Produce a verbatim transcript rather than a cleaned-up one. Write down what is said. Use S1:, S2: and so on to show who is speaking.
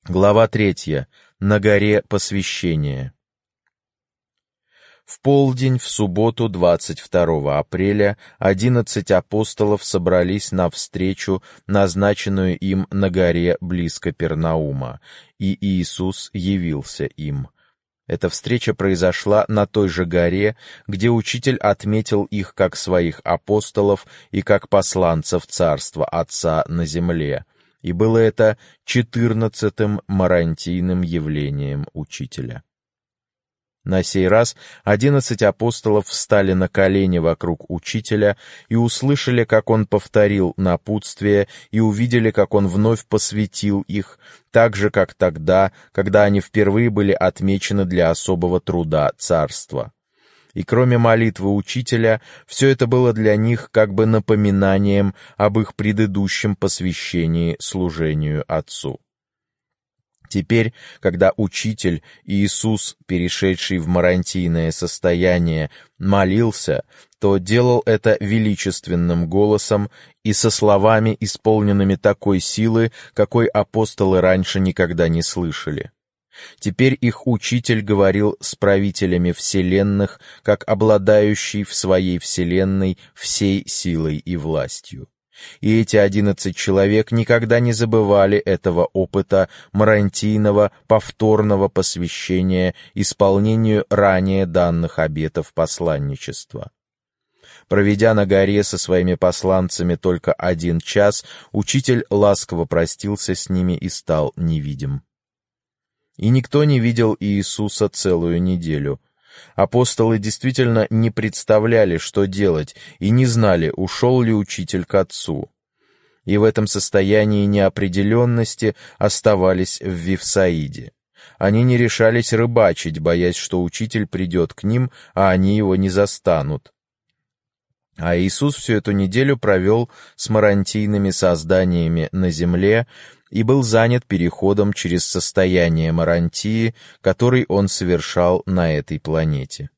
S1: Глава третья. На горе посвящения. В полдень в субботу двадцать второго апреля одиннадцать апостолов собрались на встречу, назначенную им на горе близ Капернаума, и Иисус явился им. Эта встреча произошла на той же горе, где Учитель отметил их как своих апостолов и как посланцев Царства Отца на земле, и было это четырнадцатым марантийным явлением Учителя. На сей раз одиннадцать апостолов встали на колени вокруг Учителя и услышали, как он повторил напутствие, и увидели, как он вновь посвятил их, так же, как тогда, когда они впервые были отмечены для особого труда царства. И кроме молитвы Учителя, все это было для них как бы напоминанием об их предыдущем посвящении служению Отцу. Теперь, когда Учитель, Иисус, перешедший в марантийное состояние, молился, то делал это величественным голосом и со словами, исполненными такой силы, какой апостолы раньше никогда не слышали. Теперь их Учитель говорил с правителями вселенных, как обладающий в своей вселенной всей силой и властью. И эти одиннадцать человек никогда не забывали этого опыта марантийного повторного посвящения исполнению ранее данных обетов посланничества. Проведя на горе со своими посланцами только один час, Учитель ласково простился с ними и стал невидим. И никто не видел Иисуса целую неделю. Апостолы действительно не представляли, что делать, и не знали, ушел ли Учитель к Отцу. И в этом состоянии неопределенности оставались в Вифсаиде. Они не решались рыбачить, боясь, что Учитель придет к ним, а они его не застанут. А Иисус всю эту неделю провел с марантийными созданиями на земле и был занят переходом через состояние марантии, который он совершал на этой планете.